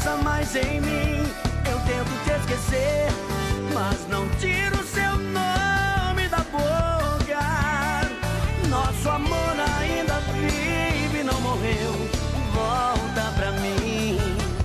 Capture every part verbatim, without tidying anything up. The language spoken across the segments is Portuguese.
pensa mais em mim. Eu tento te esquecer, mas não tiro seu nome da boca. Nosso amor ainda vive, não morreu. Volta pra mim.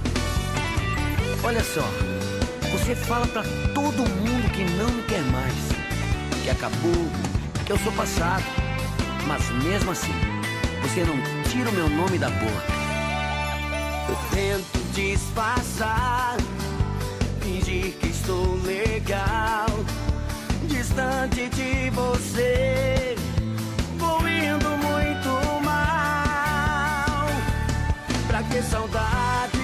Olha só, você fala pra todo mundo que não me quer mais, que acabou, que eu sou passado. Mas mesmo assim, você não tira o meu nome da boca. Eu tento disfarçar, fingir que estou legal, distante de você, vou indo muito mal. Pra que saudade,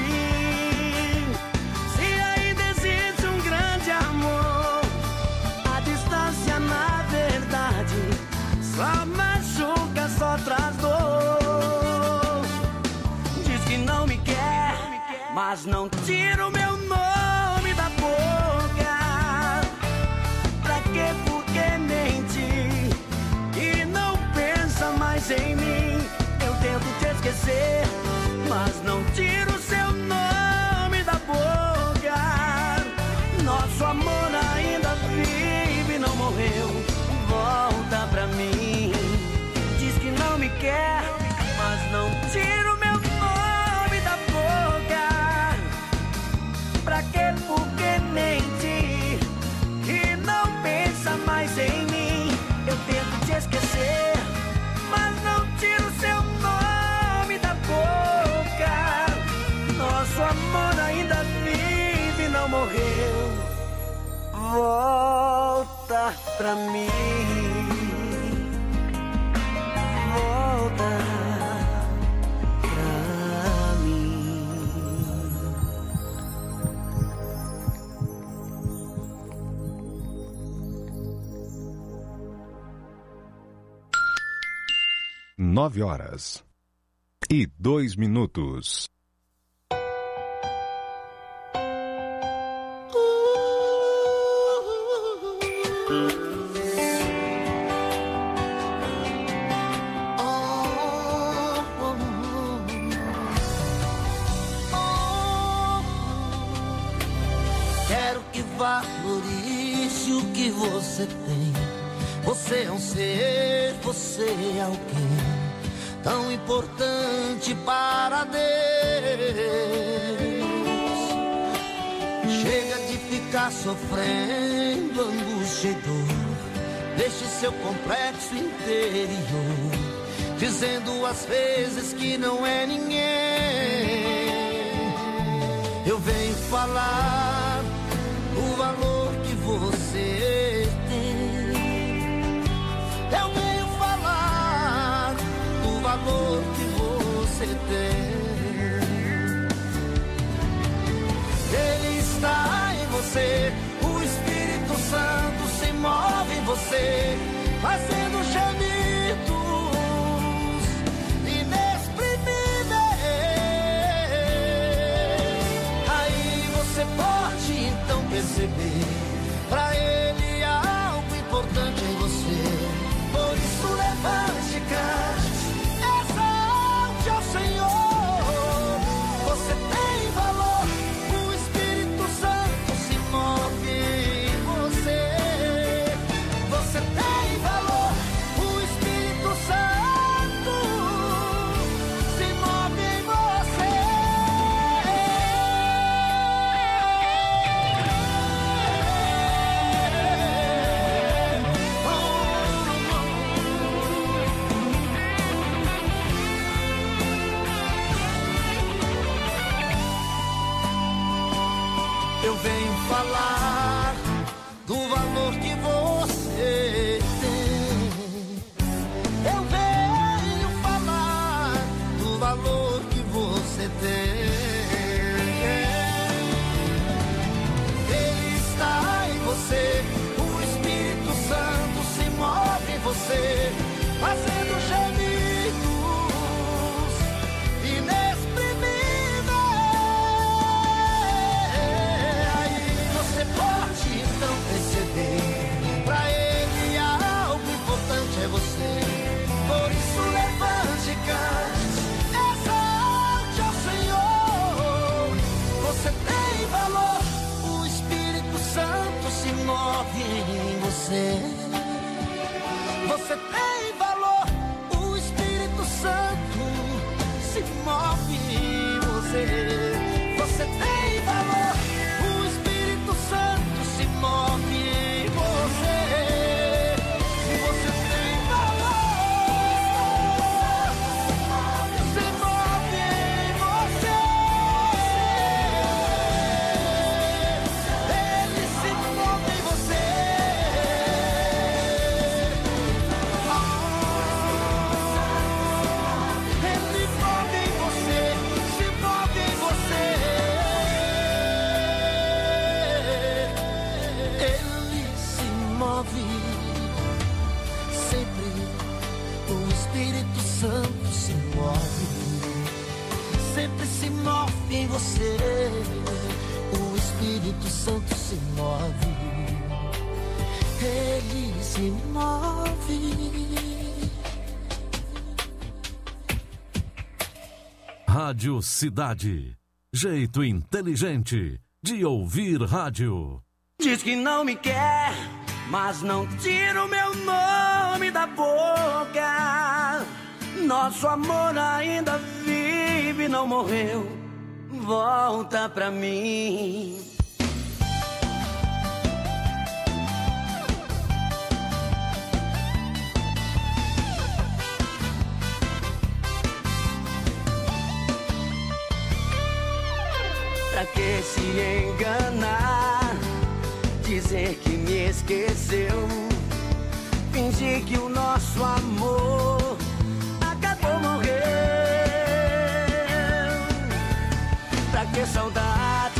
se ainda existe um grande amor? A distância na verdade só machuca, só traz dor. Diz que não me quer, mas não tira o meu nome da boca. Pra que, por que mentir? E não pensa mais em mim. Eu tento te esquecer, mas não tiro seu nome da boca. Nosso amor ainda vive, não morreu. Volta pra mim. Diz que não me quer, mas não tira o meu nome da boca. Pra que, por que mentir? E não pensa mais em mim. Eu tento te esquecer, mas não tiro seu nome da boca. Nosso amor ainda vive, não morreu. Volta pra mim. Volta pra mim. Nove horas e dois minutos. Quero que valorize o que você tem. Você é um ser, você é alguém tão importante para Deus. Chega de ficar sofrendo angústia e dor. Deixe seu complexo interior, dizendo às vezes que não é ninguém. Eu venho falar o valor que você tem. Eu venho falar do valor que você tem. Ele está em você, o Espírito Santo se move em você, fazendo gemidos inexprimíveis. Aí você pode então perceber, pra ele há algo importante em você. Por isso levante e cante, exalte ao Senhor. Você tem valor, o Espírito Santo se move em você. Você tem valor, o Espírito Santo se move em você. Eu venho falar do valor que você tem. Eu venho falar do valor que você tem. Ele está em você, o Espírito Santo se move em você, fazendo gemidos inexprimíveis. Aí você pode então perceber, pra você. Você tem valor, o Espírito Santo se move em você. Você tem valor, o Espírito Santo se move em você. Você tem valor, se move em você. Ele se move em você. Ele move em você, se move em você. Ele se move. Sempre o Espírito Santo se move. Sempre se move em você. O Espírito Santo se move. Ele se move. Rádio Cidade. Jeito inteligente de ouvir rádio. Diz que não me quer, mas não tira o meu nome da boca. Nosso amor ainda vive, não morreu. Volta pra mim. Pra que se enganar? Dizer que me esqueceu. Fingir que o nosso amor acabou, morreu. Pra que saudade?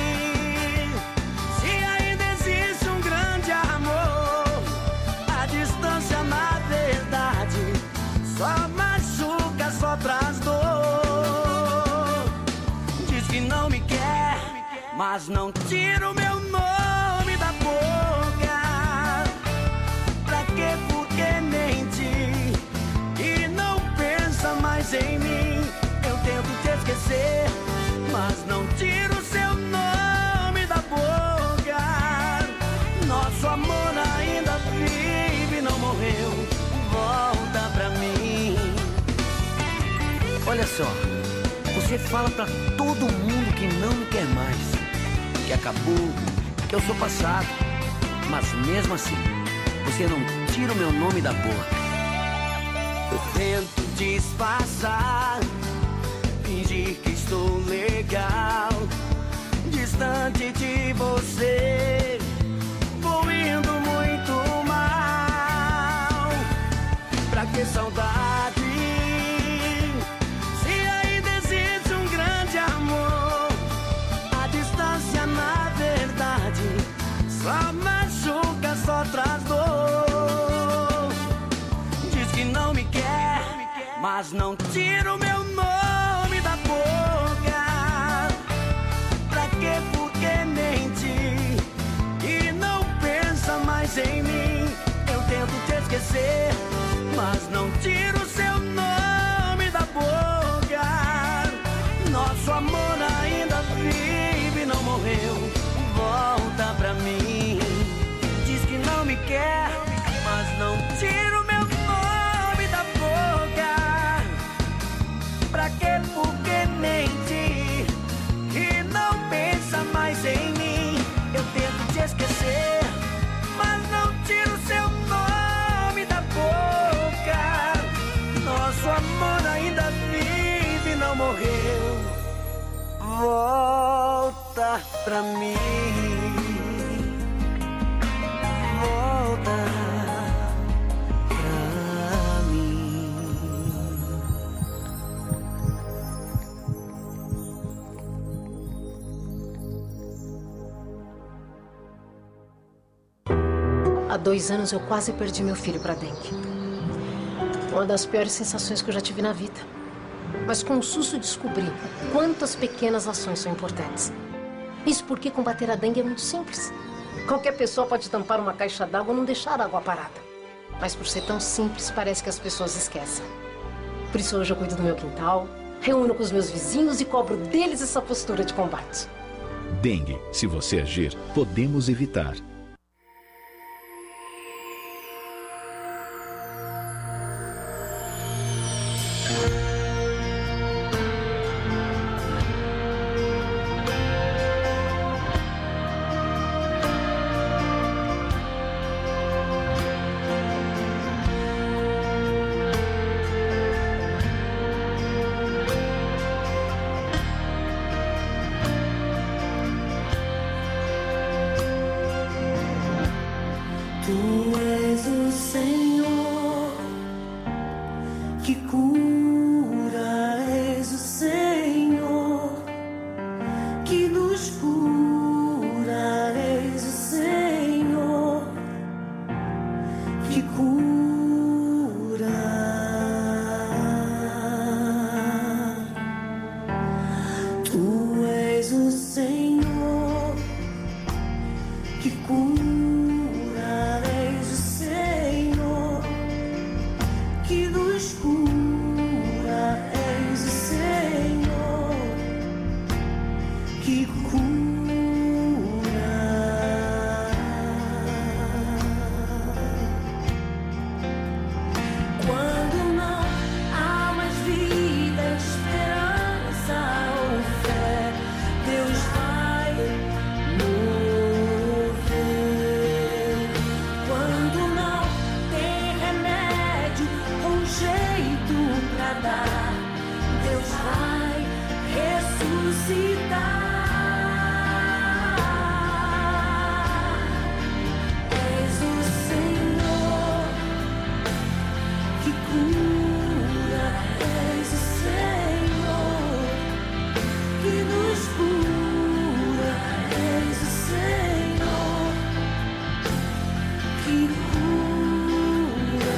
Se ainda existe um grande amor. A distância, na verdade, só machuca, só traz dor. Diz que não me quer, mas não tira o meu nome da boca. Pra que, porque mente e não pensa mais em mim. Eu tento te esquecer, mas não tiro o seu nome da boca. Nosso amor ainda vive, não morreu. Volta pra mim. Olha só, você fala pra todo mundo que não me quer mais, que acabou, que eu sou passado. Mas mesmo assim, você não tira o meu nome da boca. Eu tento disfarçar, fingir que estou legal, distante de você, vou indo muito mal. Pra que saudade? Se ainda existe um grande amor. A distância, na verdade, só machuca, só traz dor. Diz que não me quer, mas não tira o meu nome da boca. Pra que, porque mente e não pensa mais em mim. Eu tento te esquecer, mas não tiro o seu nome da boca. Nosso amor ainda vive, não morreu. Volta pra mim. Diz que não me quer, mas não tira o meu nome da boca. Pra que, porque mente e não pensa mais em mim. Eu tento te esquecer, mas não tiro o seu nome da boca. Nosso amor ainda vive, não morreu. Volta pra mim. Volta pra mim. Há dois anos eu quase perdi meu filho para dengue. Uma das piores sensações que eu já tive na vida. Mas com o susto descobri quantas pequenas ações são importantes. Isso porque combater a dengue é muito simples. Qualquer pessoa pode tampar uma caixa d'água ou não deixar a água parada. Mas por ser tão simples, parece que as pessoas esquecem. Por isso hoje eu cuido do meu quintal, reúno com os meus vizinhos e cobro deles essa postura de combate. Dengue, se você agir, podemos evitar. Tu és o Senhor que cura, és o Senhor que nos cura, és o Senhor que cura. Tu és o Senhor que cura, és o Senhor que nos cura, és o Senhor que cura. Quando não há mais vida, esperança ou fé, Deus vai mover. Quando não tem remédio ou jeito pra dar, Deus vai ressuscitar. És o Senhor que cura, és o Senhor que nos cura, és o Senhor que cura.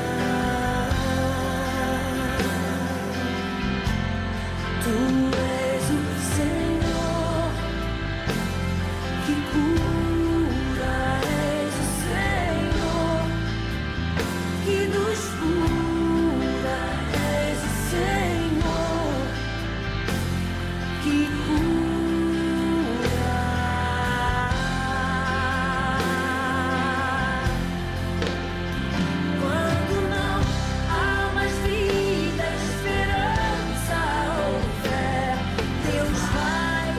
Tu és o Senhor que cura, és o Senhor que nos cura, és o Senhor que cura. Quando não há mais vida, esperança ou fé, Deus vai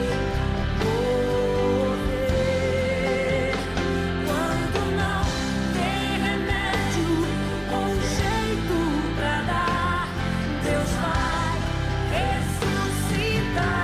mover. Quando não tem remédio ou jeito pra dar, Deus vai ressuscitar.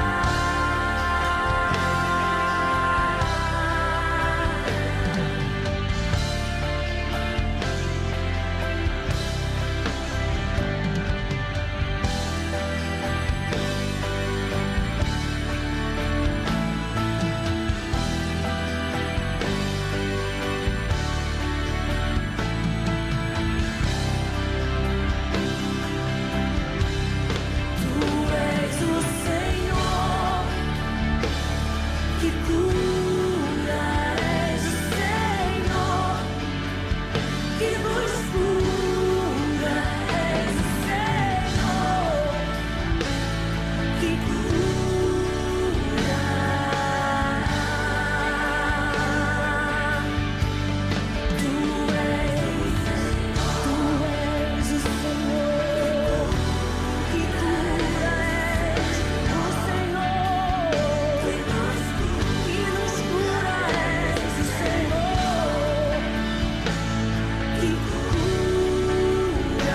Tu és o Senhor que cura, és o Senhor que nos cura, és o Senhor que cura. Tu és, tu és o Senhor que cura, és o Senhor que nos cura, és o Senhor que cura.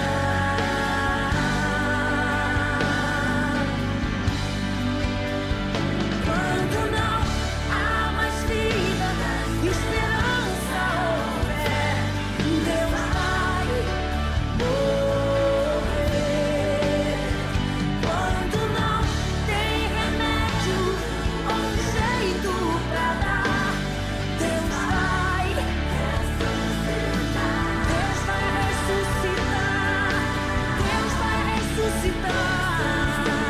Quando não há mais vida, esperança ou fé, Deus vai mover. Quando não tem remédio ou jeito pra dar, Deus vai ressuscitar. Deus vai ressuscitar. Deus vai ressuscitar.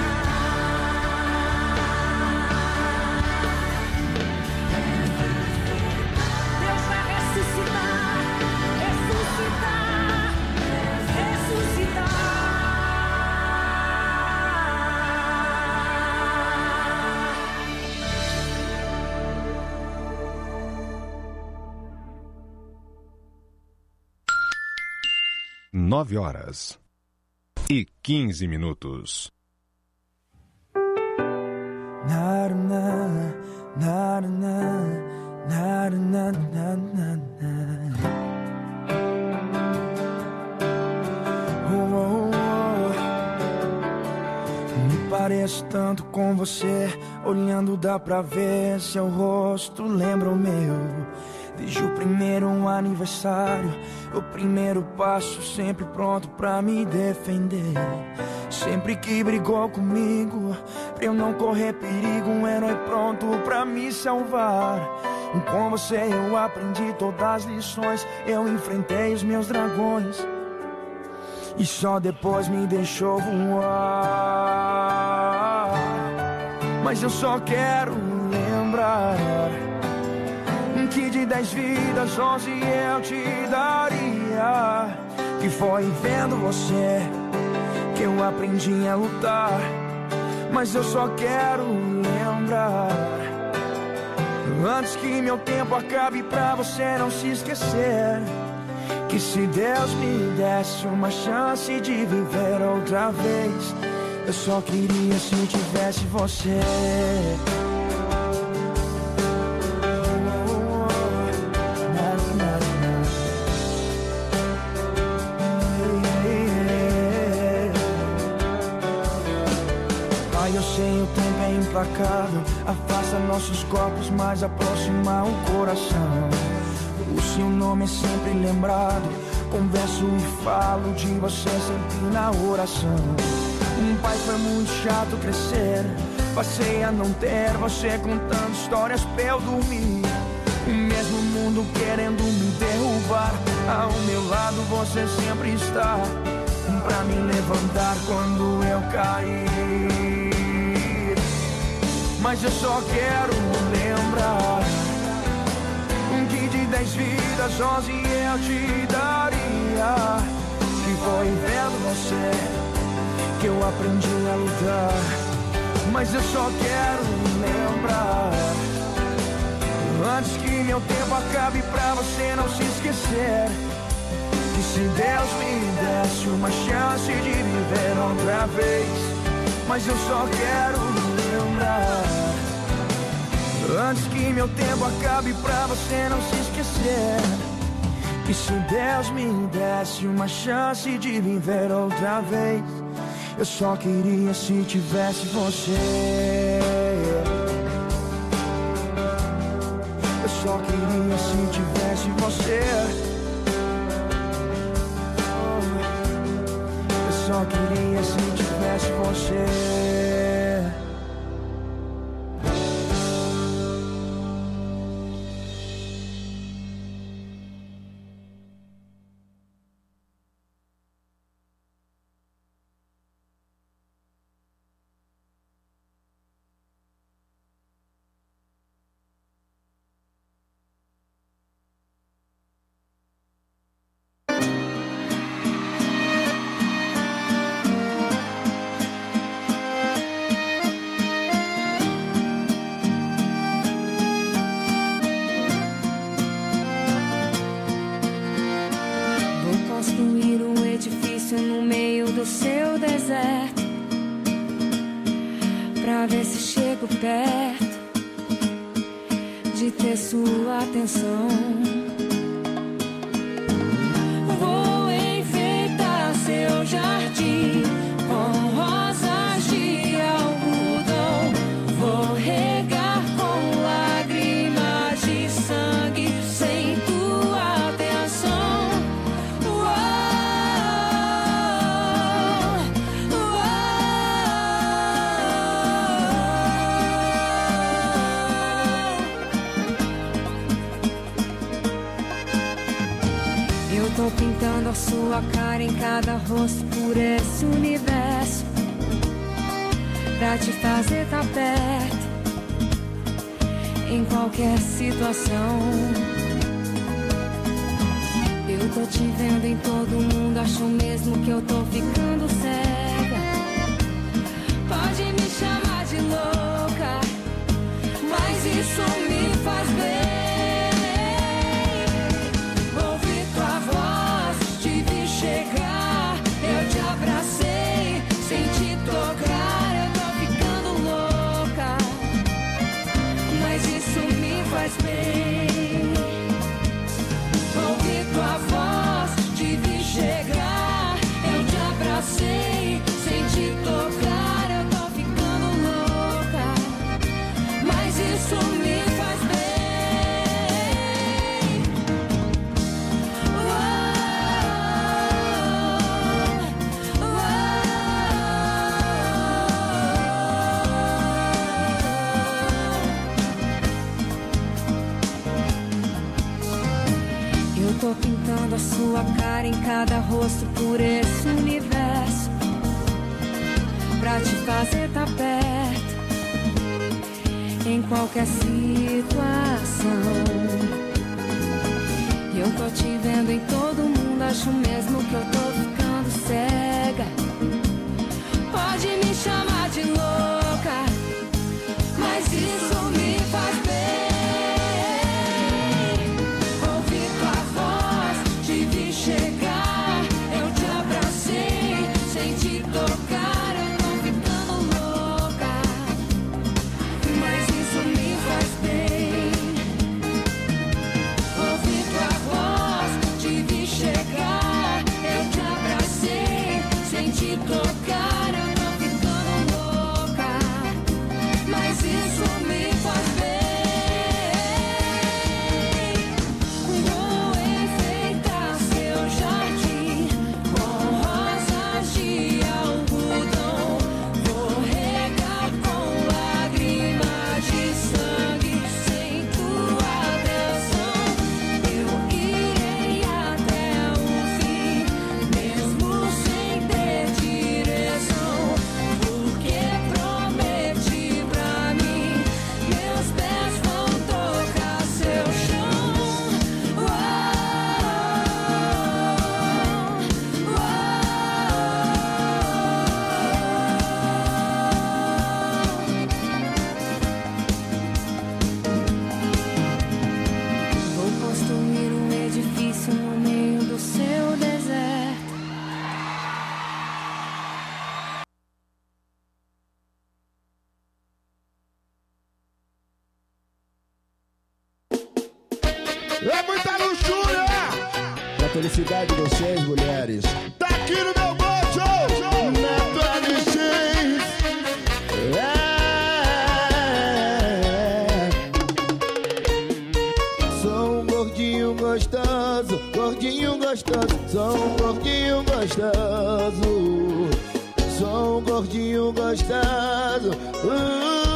Deus vai ressuscitar, ressuscitar, ressuscitar. Nove horas e quinze minutos. Na na na na na na na na na. Oh, oh, oh. Me parece pareço tanto com você. Olhando dá pra ver seu rosto lembra o meu. Desde o primeiro aniversário, o primeiro passo, sempre pronto pra me defender. Sempre que brigou comigo, pra eu não correr perigo, um herói pronto pra me salvar. E com você eu aprendi todas as lições, eu enfrentei os meus dragões e só depois me deixou voar. Mas eu só quero lembrar que de dez vidas, onze eu te daria. Que foi vendo você que eu aprendi a lutar. Mas eu só quero lembrar, antes que meu tempo acabe, pra você não se esquecer, que se Deus me desse uma chance de viver outra vez, eu só queria se tivesse você. Implacável, afasta nossos corpos, mas aproxima o coração. O seu nome é sempre lembrado, converso e falo de você sempre na oração. Um pai foi muito chato crescer, passei a não ter você contando histórias pra eu dormir. O mesmo mundo querendo me derrubar, ao meu lado você sempre está, pra me levantar quando eu cair. Mas eu só quero lembrar que de dez vidas, onze eu te daria. Que foi vendo você que eu aprendi a lutar. Mas eu só quero lembrar, antes que meu tempo acabe, pra você não se esquecer, que se Deus me desse uma chance de viver outra vez. Mas eu só quero lembrar, antes que meu tempo acabe, pra você não se esquecer, que se Deus me desse uma chance de viver outra vez, eu só queria se tivesse você. Eu só queria se tivesse você. Eu só queria se tivesse você. Sua cara em cada rosto por esse universo, pra te fazer tá perto em qualquer situação. Eu tô te vendo em todo mundo, acho mesmo que eu tô ficando cega. Pode me chamar de louca, mas isso me faz bem. Chegar, eu te abracei, sem te tocar, eu tô ficando louca, mas isso me faz bem. Ouvi tua voz, te vi chegar, eu te abracei, sem te tocar, eu tô ficando tô pintando a sua cara em cada rosto por esse universo, pra te fazer tá perto em qualquer situação. Eu tô te vendo em todo mundo, acho mesmo que eu tô ficando cega. Pode me chamar de louca, mas isso me faz bem. Ouvir tua voz, te vi chegar, eu te abracei, sem te tocar, eu tô ficando louca, mas isso me faz bem. Ouvir tua voz, te vi chegar, eu te abracei, sem te tocar, eu tô ficando louca, mas isso me faz bem. Vou enfeitar seu jardim com rosas de algodão, vou regar com lágrimas de sangue, sem tua atenção. Eu irei até o fim, mesmo sem ter direção, porque prometi pra mim, meus pés vão tocar seu chão. Uau, vou construir um edifício no meio do seu deserto. É muita luxúria! Pra felicidade de vocês, mulheres. Tá aqui no meu bojo! Neto L X! É. Sou um gordinho gostoso, gordinho gostoso. Sou um gordinho gostoso. Sou um gordinho gostoso. Uh,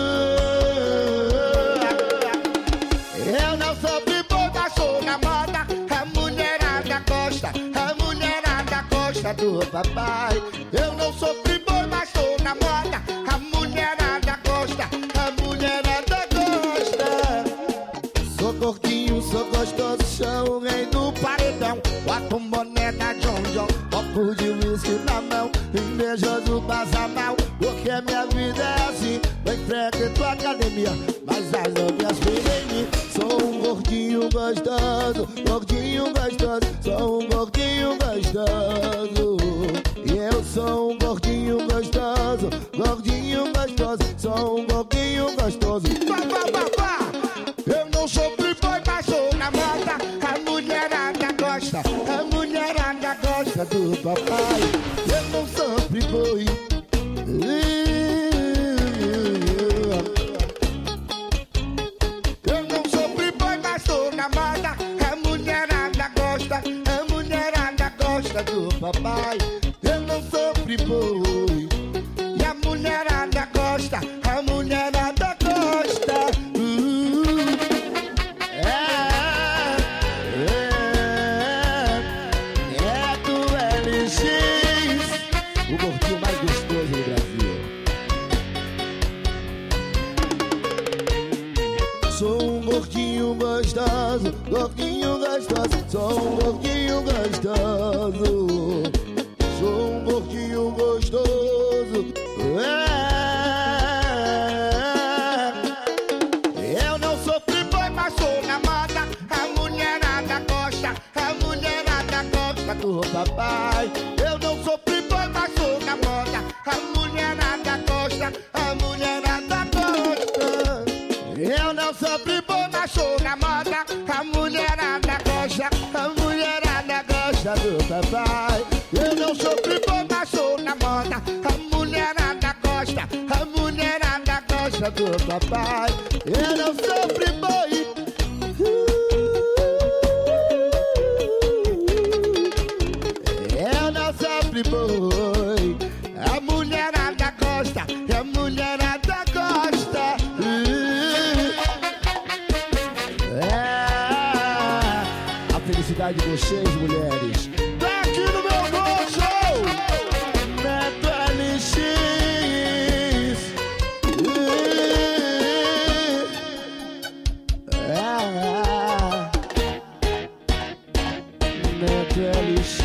Eu não sou friboi, mas sou na moda. A mulherada gosta, a mulherada gosta do papai. Eu não sou friboi, mas sou na moda. A mulherada gosta, a mulherada gosta. sou gordinho, sou gostoso. Sou o rei do paredão. Bota um boné da John John, Copo de whisky na mão, invejoso passa mal. Porque minha vida é assim. Eu frequento a academia, mas as novinhas vêm em mim. Sou um gordinho gostoso, gordinho gostoso. Sou um gordinho gostoso. E eu sou um gordinho gostoso, gordinho gostoso. Sou um gordinho gostoso. Vá, vá, vá, vá. Eu não sou friboi, mas sou na moda. A mulherada gosta, A mulherada gosta do papai. Eu não sou friboi. eu não sou friboi, mas sou na moda. A mulherada gosta, a mulherada gosta do Papai, eu não sou friboi. E a mulherada gosta, a mulherada gosta. Uh, é, é, é do L X, o gordinho mais gostoso do Brasil. Sou um gordinho gostoso, gordinho gostoso. Sou um gordinho gostoso. Sou um gordinho gostoso. É. Eu não sou friboi, mas sou na moda. A mulherada gosta, a mulherada gosta do Papai, Eu não sou friboi, mas sou na moda. A mulherada gosta, a mulherada gosta. eu não sou Friboi, mas sou na moda. A mulherada gosta, a mulherada gosta do papai. Eu não sou friboi, mas sou na moda. A mulherada gosta, a mulherada gosta Do papai, eu não sou friboi. Eu não sou friboi. A mulherada gosta, a mulherada gosta. É, a felicidade cuidar de vocês, mulheres. Tá aqui no meu bolso! Neto L X. Ah, Neto L X.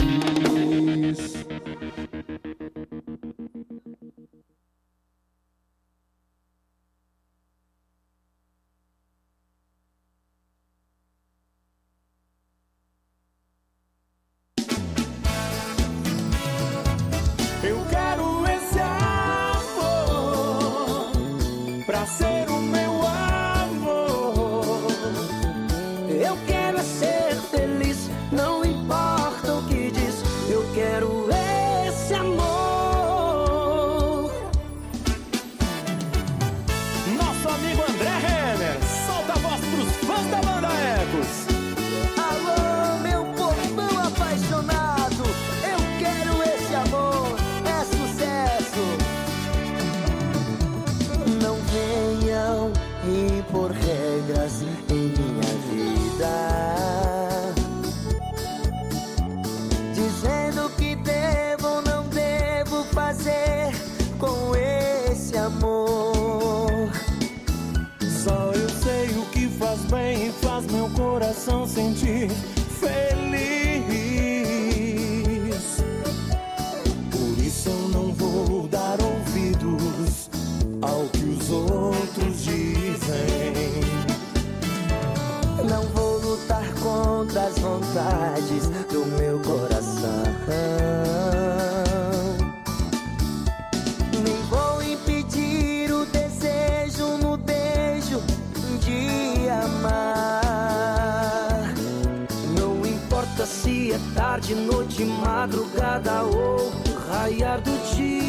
Eu quero esse amor pra ser o meu amor. Eu quero ser feliz, não importa o que diz. Eu quero esse amor. Nosso amigo André Renner, solta a voz pros fãs da banda Ecos. Alô, meu povão apaixonado, eu quero esse amor, é sucesso. Não venham impor regras em minha vida, dizendo que devo ou não devo fazer com esse amor. Só eu sei o que faz bem e faz meu coração sentir feliz. Por isso eu não vou dar ouvidos ao que os outros dizem. Não vou lutar contra as vontades do meu coração, nem vou impedir o desejo no beijo de amar. Não importa se é tarde, noite, madrugada ou raiar do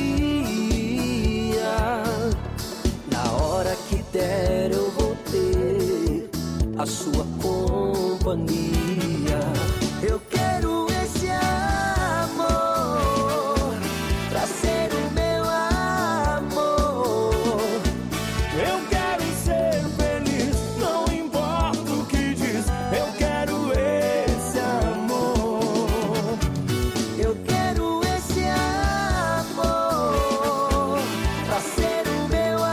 dia. Na hora que der eu vou ter a sua companhia. Eu quero esse amor pra ser o meu amor. Eu quero ser feliz, não importa o que diz. Eu quero esse amor. Eu quero esse amor pra ser o meu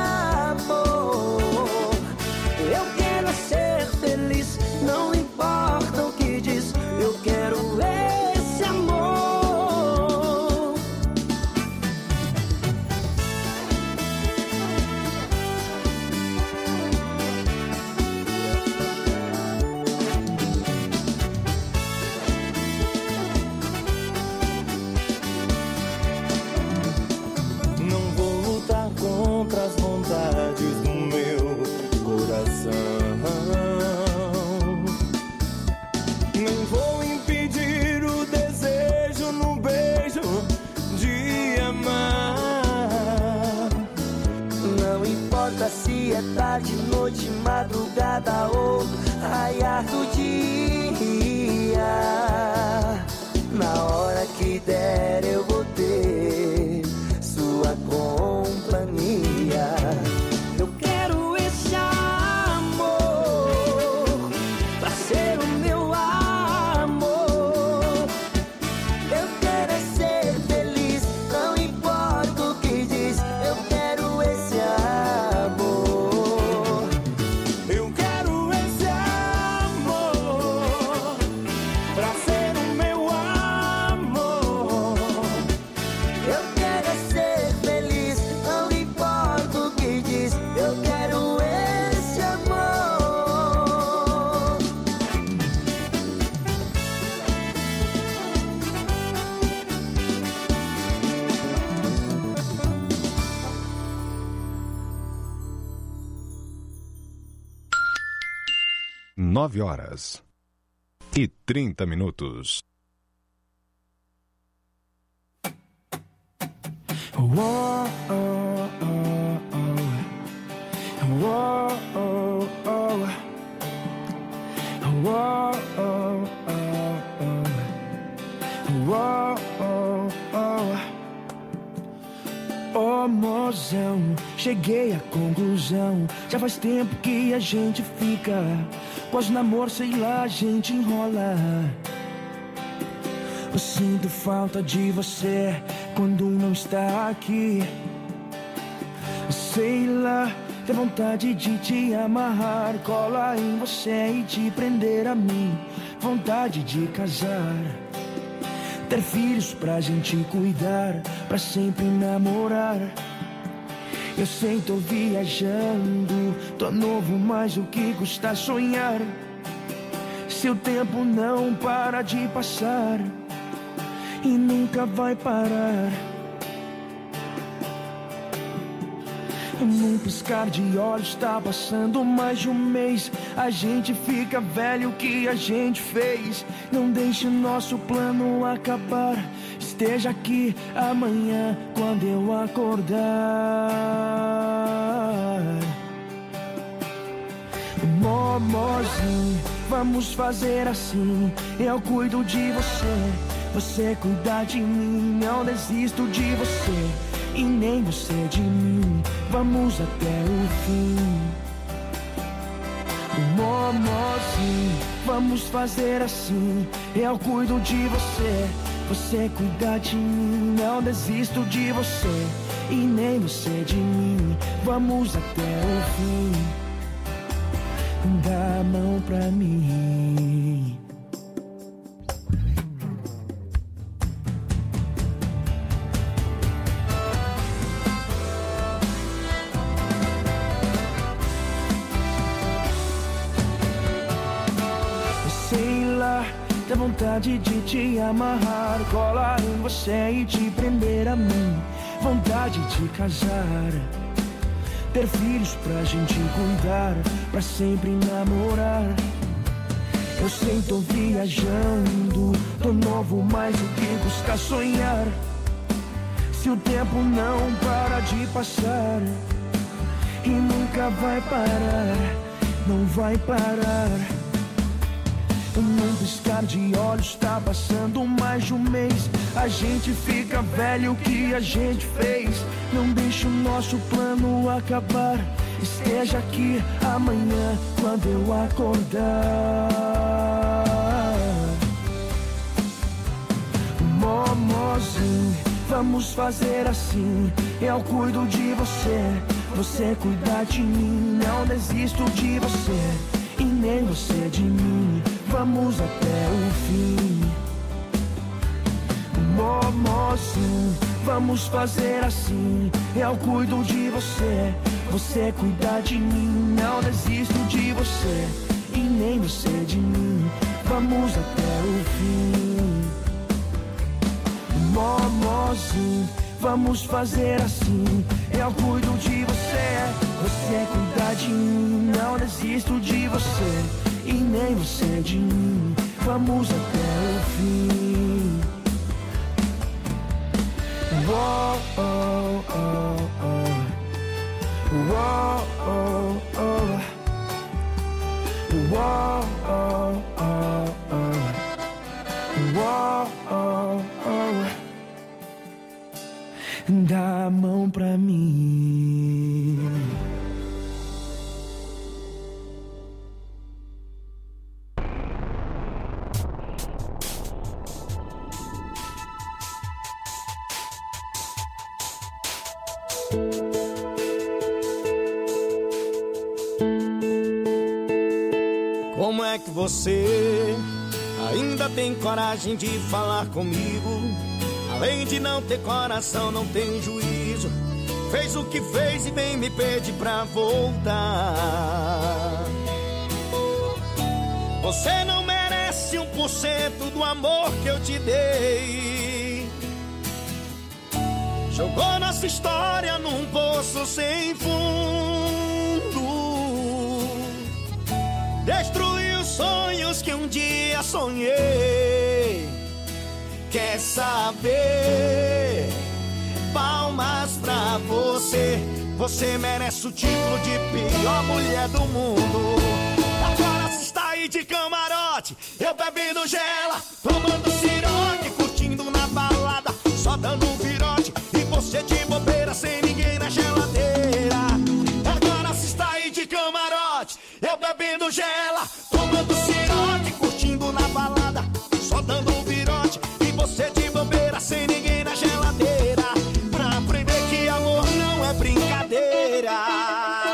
amor. Eu quero ser feliz, não importa o que diz. Eu quero esse amor. Não vou lutar contra as vontades do meu coração. Nem vou impedir o desejo no beijo de amar. Não importa se é tarde, noite, madrugada ou raiar do dia. Na hora que der eu vou ter sua companhia. Eu quero esse amor pra ser o meu amor. Eu quero é ser feliz, não importa o que diz. Eu quero esse amor. Eu quero esse amor pra ser o meu amor. Eu quero é ser feliz, não importa o que diz. Eu quero esse amor. Nove horas e trinta minutos. Whoa, oh, oh, oh. Whoa, oh, oh. Whoa, oh, oh, oh. Whoa, oh, oh. Ô mozão, cheguei à conclusão. Já faz tempo que a gente fica, quase namoro, sei lá, a gente enrola. Eu sinto falta de você quando não está aqui. Sei lá, tem vontade de te amarrar, colar em você e te prender a mim. Vontade de casar, ter filhos pra gente cuidar, pra sempre namorar. Eu sei, tô viajando, tô novo, mas o que custa sonhar? Se o tempo não para de passar e nunca vai parar. Num piscar de olhos tá passando mais de um mês. A gente fica velho, o que a gente fez? Não deixe o nosso plano acabar. Esteja aqui amanhã quando eu acordar. Momozinho, vamos fazer assim. Eu cuido de você, você cuida de mim. Não desisto de você e nem você de mim. Vamos até o fim. Momozinho, vamos fazer assim. Eu cuido de você, você cuida de mim. Não desisto de você e nem você de mim. Vamos até o fim. Dá a mão pra mim. Tem vontade de te amarrar, colar em você e te prender a mim. Vontade de casar, ter filhos pra gente cuidar, pra sempre namorar. Eu sei, tô viajando, tô novo, mas o que custa sonhar? Se o tempo não para de passar e nunca vai parar, não vai parar. Num piscar de olhos tá passando mais de um mês. A gente fica velho, o que a gente fez? Não deixe o nosso plano acabar. Esteja aqui amanhã quando eu acordar. Momozinho, vamos fazer assim. Eu cuido de você, você cuida de mim. Não desisto de você e nem você de mim. Vamos até o fim. Momozinho, vamos fazer assim. Eu cuido de você, você cuida de mim. Não desisto de você e nem você de mim. Vamos até o fim. Momozinho, vamos fazer assim. Eu cuido de você, você cuida de mim. Não desisto de você e nem você de mim. Vamos até o fim. Uou, oh, oh, oh. Uou, oh, oh. Uou, oh, oh, oh. Uou, oh, oh. Dá a mão pra mim. Como é que você ainda tem coragem de falar comigo? Além de não ter coração, não tem juízo. Fez o que fez e vem me pedir pra voltar. Você não merece um por cento do amor que eu te dei. Jogou nossa história num poço sem fundo. Destruiu os sonhos que um dia sonhei. Quer saber? Palmas pra você. Você merece o título de pior mulher do mundo. Agora você está aí de camarote, eu bebendo gela, tomando ciroque, curtindo na balada, só dando um virote. E você de bobeira sem ninguém na geladeira. camarote, eu bebendo gela, tomando cirote, curtindo na balada, só dando um virote. E você de bobeira, sem ninguém na geladeira, pra aprender que amor não é brincadeira.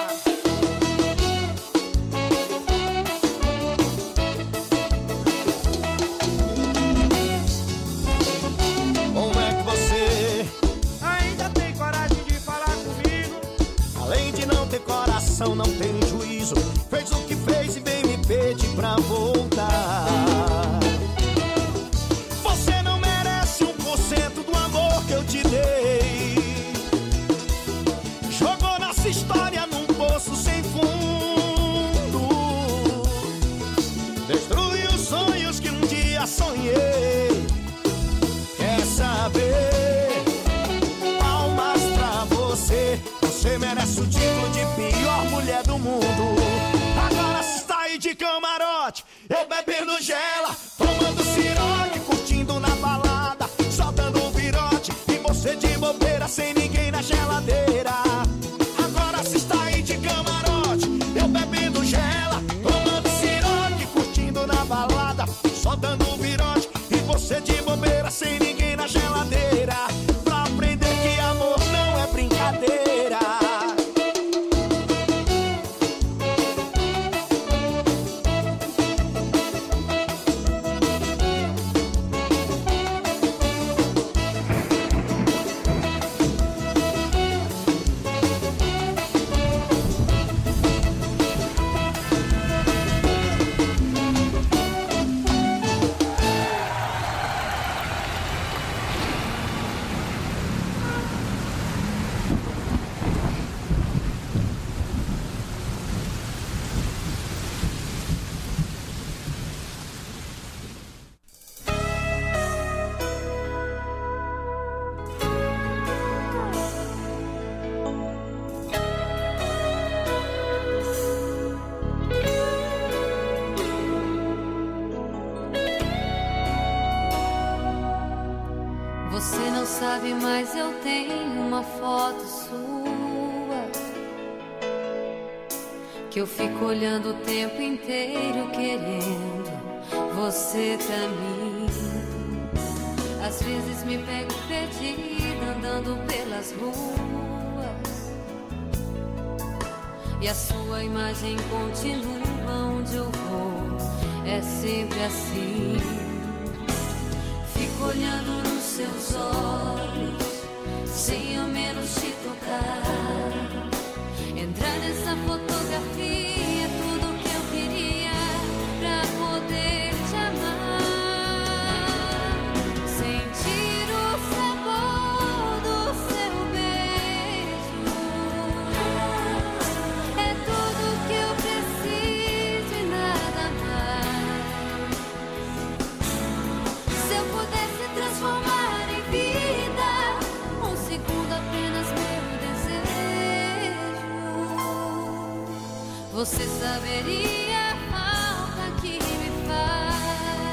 Não tem juízo, fez o que fez e vem me pedir pra voltar. Você não merece um por cento do amor que eu te dei. Jogou nossa história num poço sem fundo, destruiu os sonhos que um dia sonhei. Quer saber? Palmas pra você. Você merece o título de pior mulher do mundo. Agora você está aí de camarote, eu bebendo gela, tomando cirote, curtindo na balada, só dando um virote. E você de bobeira, sem ninguém na geladeira. Agora você está aí de camarote, eu bebendo gela, tomando cirote, curtindo na balada, só dando um virote. E você de bobeira, sem ninguém na geladeira, pra aprender que amor não é brincadeira. Sabe, mas eu tenho uma foto sua que eu fico olhando o tempo inteiro, querendo você pra mim. Às vezes me pego perdida andando pelas ruas e a sua imagem continua onde eu vou. É sempre assim. Fico olhando nos seus olhos, sem ao menos te tocar. Entrar nessa fotografia é tudo que eu queria pra poder te amar. Sentir o sabor do seu beijo é tudo que eu preciso e nada mais. Se eu pudesse transformar em vida um segundo apenas meu desejo, você saberia a falta que me faz.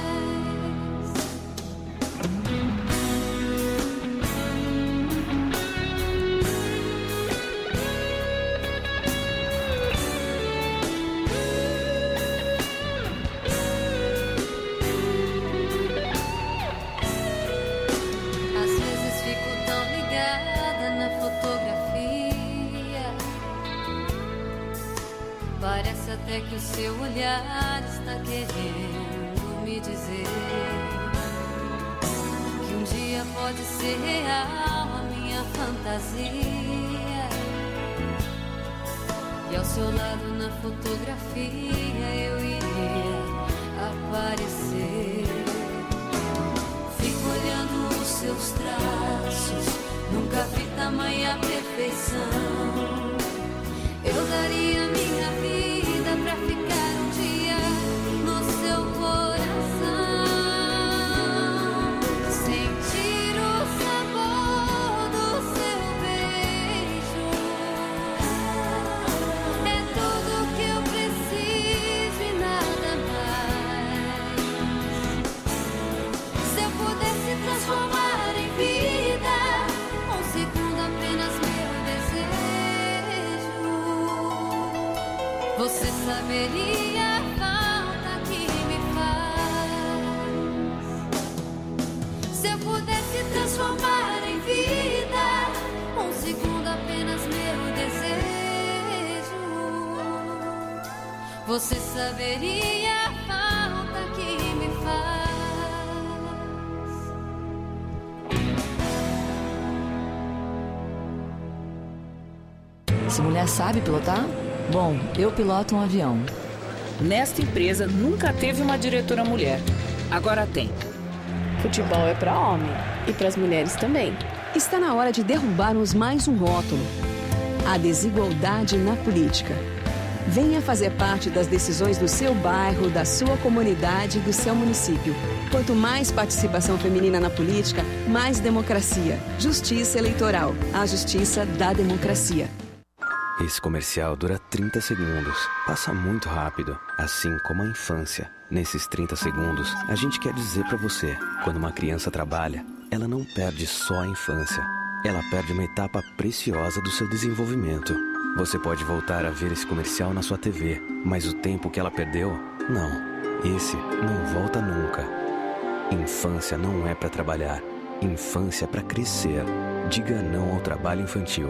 Às vezes fico tão ligada na fotografia, parece até que o seu olhar está querendo me dizer que um dia pode ser real a minha fantasia. E ao seu lado na fotografia eu iria aparecer. Fico olhando os seus traços, nunca vi tamanha perfeição. Eu daria minha vida pra ficar um dia no seu coração. Sentir o sabor do seu beijo é tudo que eu preciso e nada mais. Se eu pudesse transformar em vida um segundo apenas meu desejo, Você saberia a falta que me faz. Se eu pudesse transformar em vida um segundo apenas meu desejo, você saberia a falta que me faz. Essa mulher sabe pilotar? Bom, eu piloto um avião. Nesta empresa nunca teve uma diretora mulher. Agora tem. Futebol é para homem e para as mulheres também. Está na hora de derrubarmos mais um rótulo: a desigualdade na política. Venha fazer parte das decisões do seu bairro, da sua comunidade e do seu município. Quanto mais participação feminina na política, mais democracia. Justiça Eleitoral. A justiça da democracia. Esse comercial dura trinta segundos. Passa muito rápido, assim como a infância. Nesses trinta segundos, a gente quer dizer pra você: quando uma criança trabalha, ela não perde só a infância. Ela perde uma etapa preciosa do seu desenvolvimento. Você pode voltar a ver esse comercial na sua T V, mas o tempo que ela perdeu, não. Esse não volta nunca. Infância não é pra trabalhar. Infância é pra crescer. Diga não ao trabalho infantil.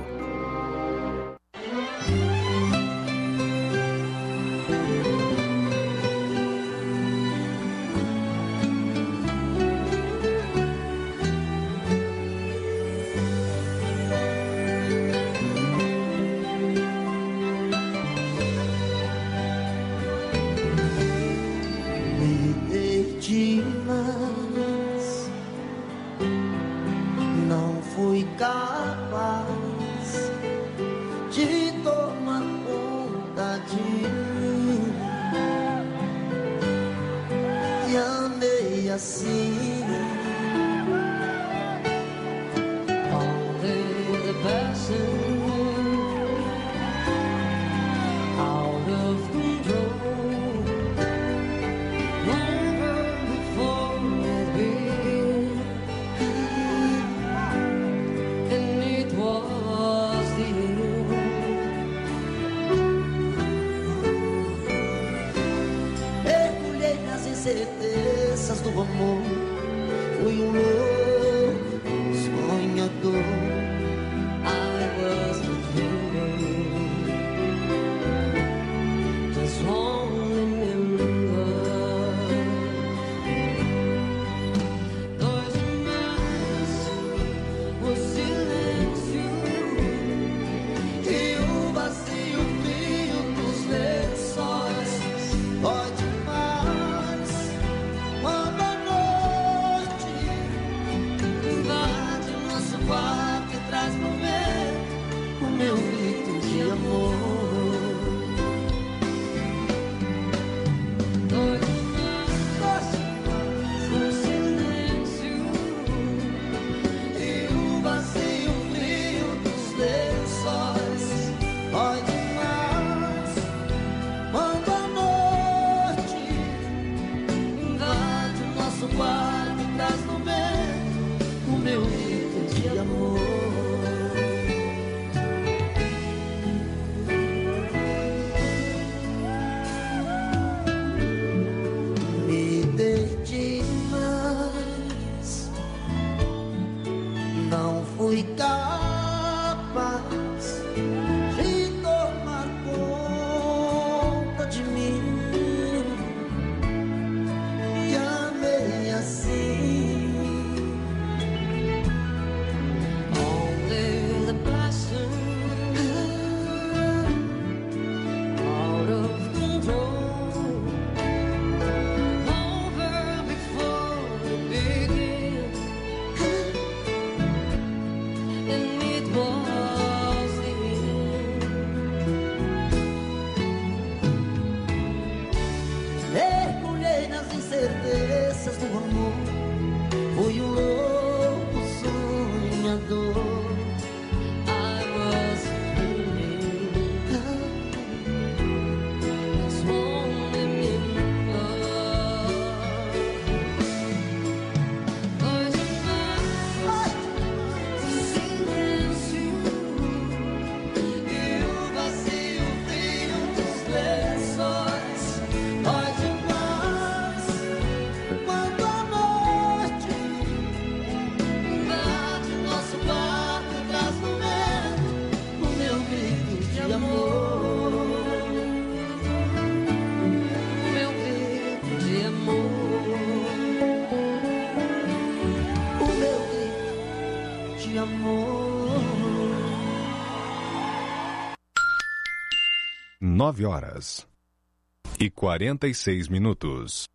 Certezas do amor, fui um louco sonhador. I was the dreamer, just won't remember. Dois irmãos, o silêncio e o vazio frio dos lençóis. Pode Why? nove horas e quarenta e seis minutos.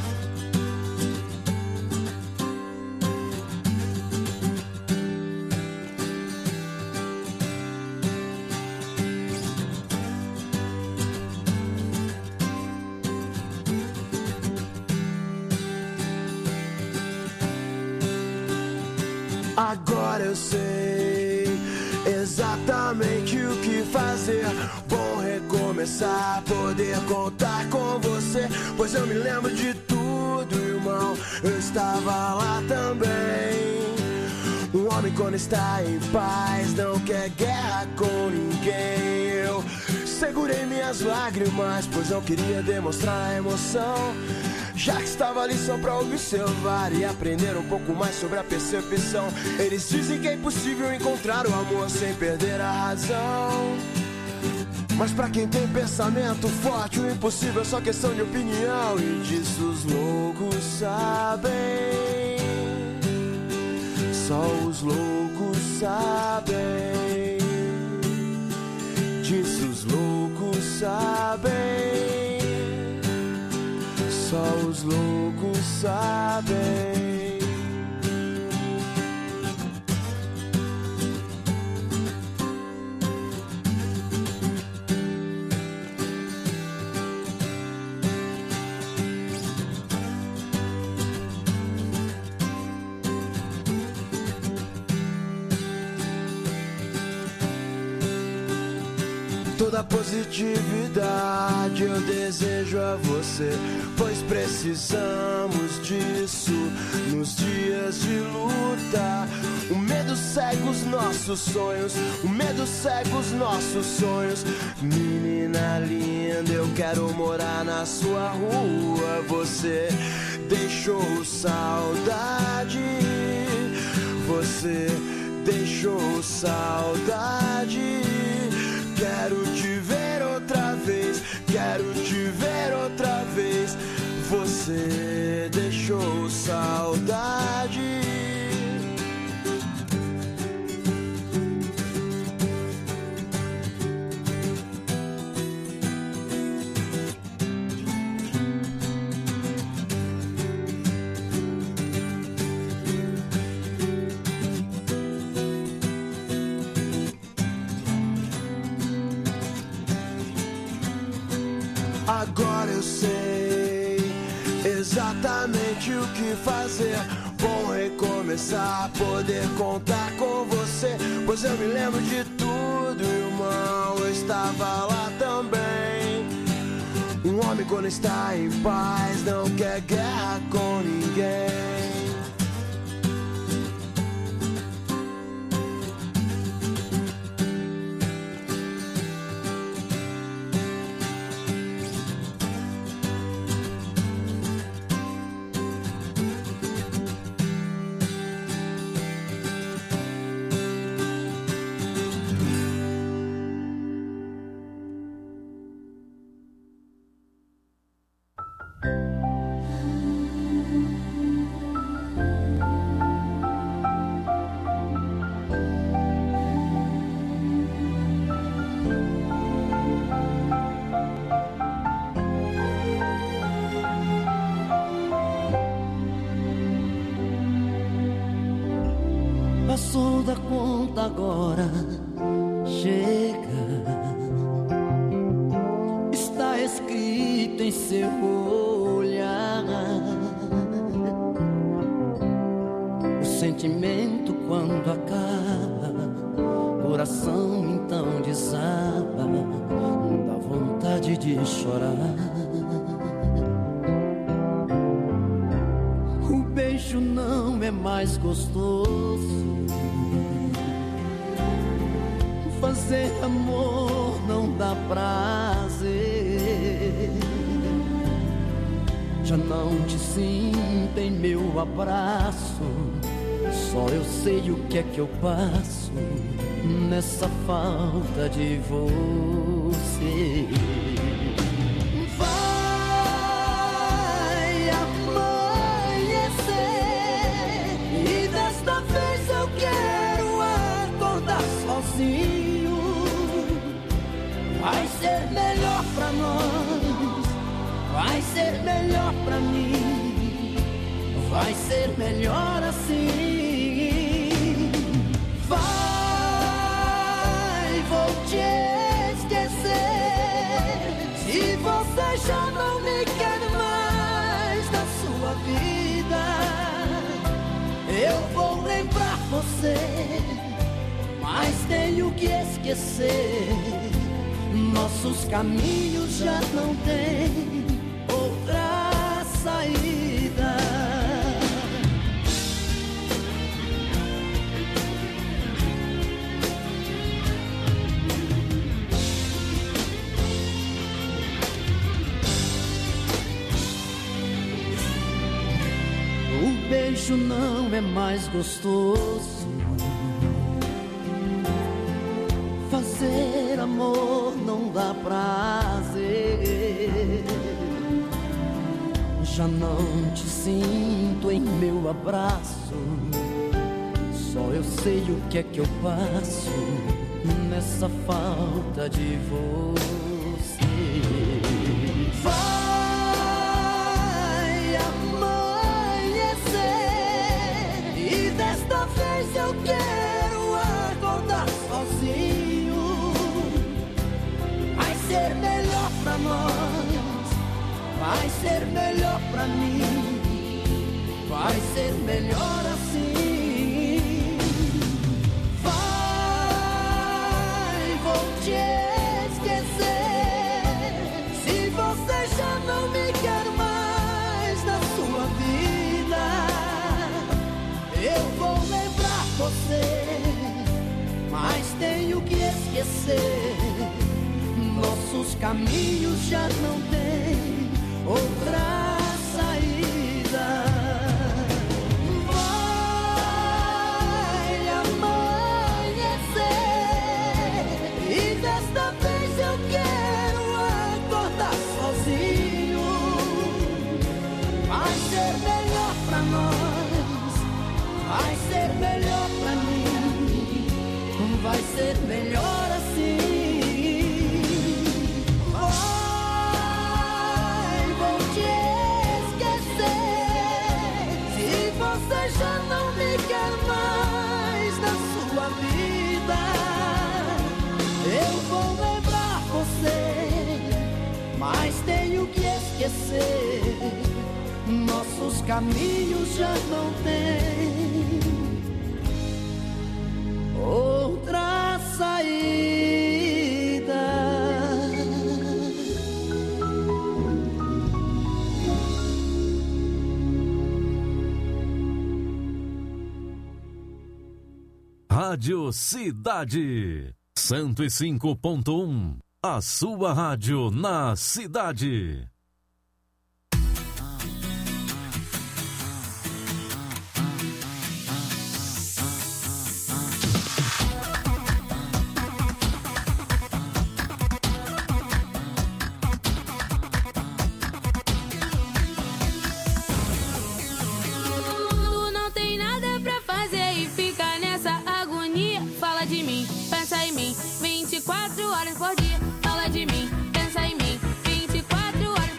Agora eu sei exatamente o que fazer. Bom recomeçar, poder contar com você. Pois eu me lembro de tudo, irmão. Eu estava lá também. Um homem quando está em paz não quer guerra com ninguém. Eu segurei minhas lágrimas, pois não queria demonstrar emoção. Já que estava ali só pra observar e aprender um pouco mais sobre a percepção. Eles dizem que é impossível encontrar o amor sem perder a razão. Mas pra quem tem pensamento forte, o impossível é só questão de opinião. E disso os loucos sabem. Só os loucos sabem. Disso os loucos sabem. Só os loucos sabem. Toda positividade eu desejo a você, pois precisamos disso nos dias de luta. O medo cega os nossos sonhos, o medo cega os nossos sonhos. Menina linda, eu quero morar na sua rua. Você deixou saudade, você deixou saudade. Quero te ver outra vez, quero te ver outra vez. Você deixou saudade. Agora eu sei exatamente o que fazer. Bom recomeçar, poder contar com você. Pois eu me lembro de tudo, irmão. Eu estava lá também. Um homem quando está em paz não quer guerra com ninguém. Passou da conta agora, chega. Está escrito em seu olhar. O sentimento quando acaba, coração então desaba, dá vontade de chorar. O beijo não é mais gostoso, fazer amor não dá prazer. Já não te sinto em meu abraço, só eu sei o que é que eu passo nessa falta de você. Vai amanhecer e desta vez eu quero acordar sozinho. Vai ser melhor pra nós, vai ser melhor pra mim, vai ser melhor assim. Vai, vou te esquecer, se você já não me quer mais na sua vida, eu vou lembrar você, mas tenho que esquecer. Nossos caminhos já não têm outra saída. O beijo não é mais gostoso, fazer amor não dá prazer. Já não te sinto em meu abraço, só eu sei o que é que eu passo nessa falta de você. Vai amanhecer e desta vez eu quero acordar sozinho. Vai ser melhor pra nós, vai ser melhor pra mim, vai ser melhor assim. Vai, vou te esquecer, se você já não me quer mais na sua vida, eu vou lembrar você, mas tenho que esquecer. Nossos caminhos já não têm outra saída. Vai amanhecer e desta vez eu quero acordar sozinho. Vai ser melhor pra nós, vai ser melhor pra mim, vai ser melhor assim. Já não me quer mais na sua vida, eu vou lembrar você, mas tenho que esquecer. Nossos caminhos já não têm outra saída. Rádio Cidade cento e cinco ponto um. A sua rádio na cidade. vinte e quatro horas por dia, fala de mim, pensa em mim, vinte e quatro horas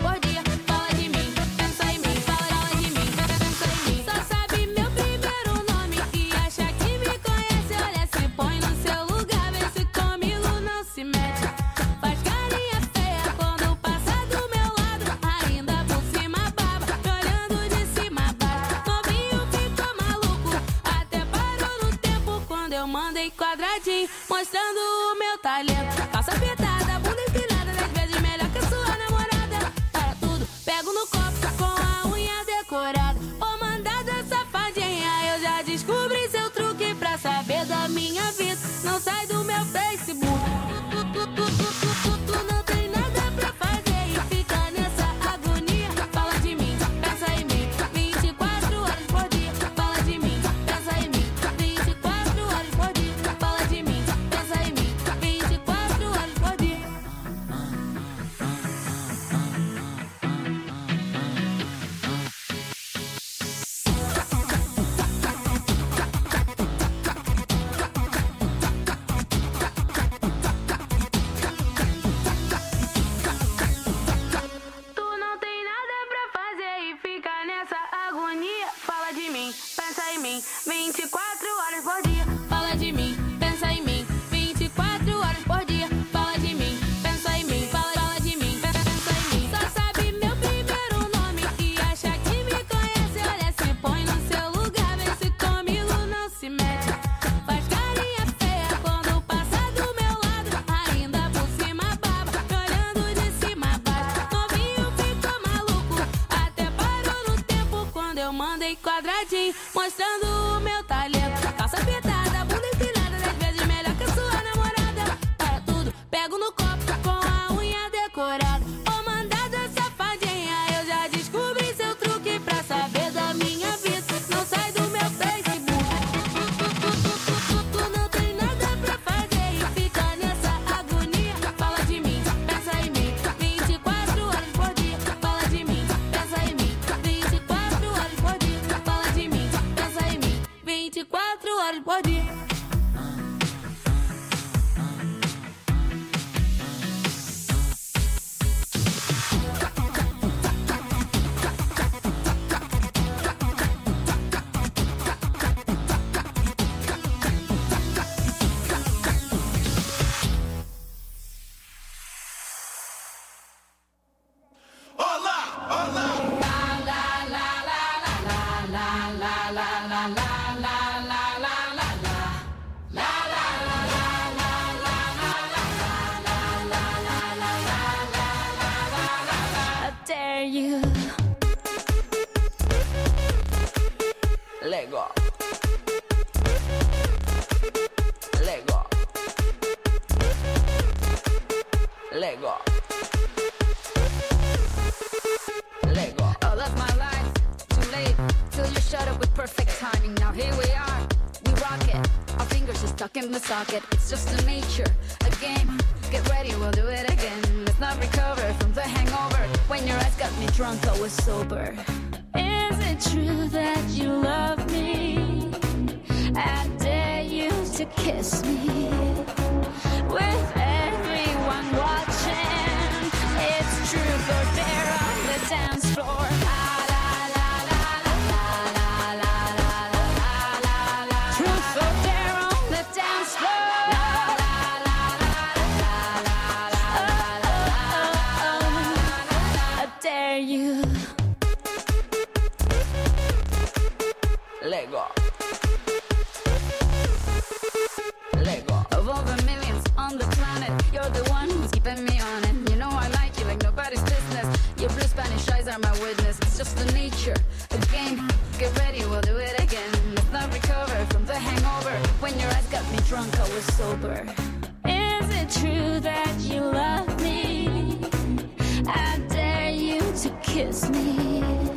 mostrando o meu talento. Calça apertada, bunda empinada, dez vezes melhor que a sua namorada. Para tudo, pego no copo com a unha decorada. Ô mandada safadinha, eu já descobri seu truque pra saber da minha vida. Não sai do meu Facebook. Tu não tem nada pra fazer e fica nessa agonia. Fala de mim, pensa em mim, vinte e quatro horas por dia. Fala de mim, pensa em mim, vinte e quatro horas por dia. Fala de mim, pensa em mim, vinte e quatro horas por dia. I dare you. Lego. Lego. Lego. Lego. Oh, that's my life. Too late till you shut up with perfect timing. Now here we are. We rock it. Our fingers are stuck in the socket. It's just a nature, a game. Get ready, we'll do it again. Let's not recover from the hangover. When your eyes got me drunk, I was sober. Is it true that you love me? I dare you to kiss me. With everyone watching, it's truth or dare on the dance floor. La la la la la la la la la la la. Truth or dare on the dance floor. La la la la la la la la. I dare you. Lego. Lego. Of all the millions on the planet, you're the one who's keeping me on it. You know I like you like nobody's business. Your blue Spanish eyes are my witness. It's just the nature, a game. Get ready, we'll do it again. Let's not recover from the hangover. When your eyes got me drunk, I was sober. Is it true that you love me? I dare you to kiss me.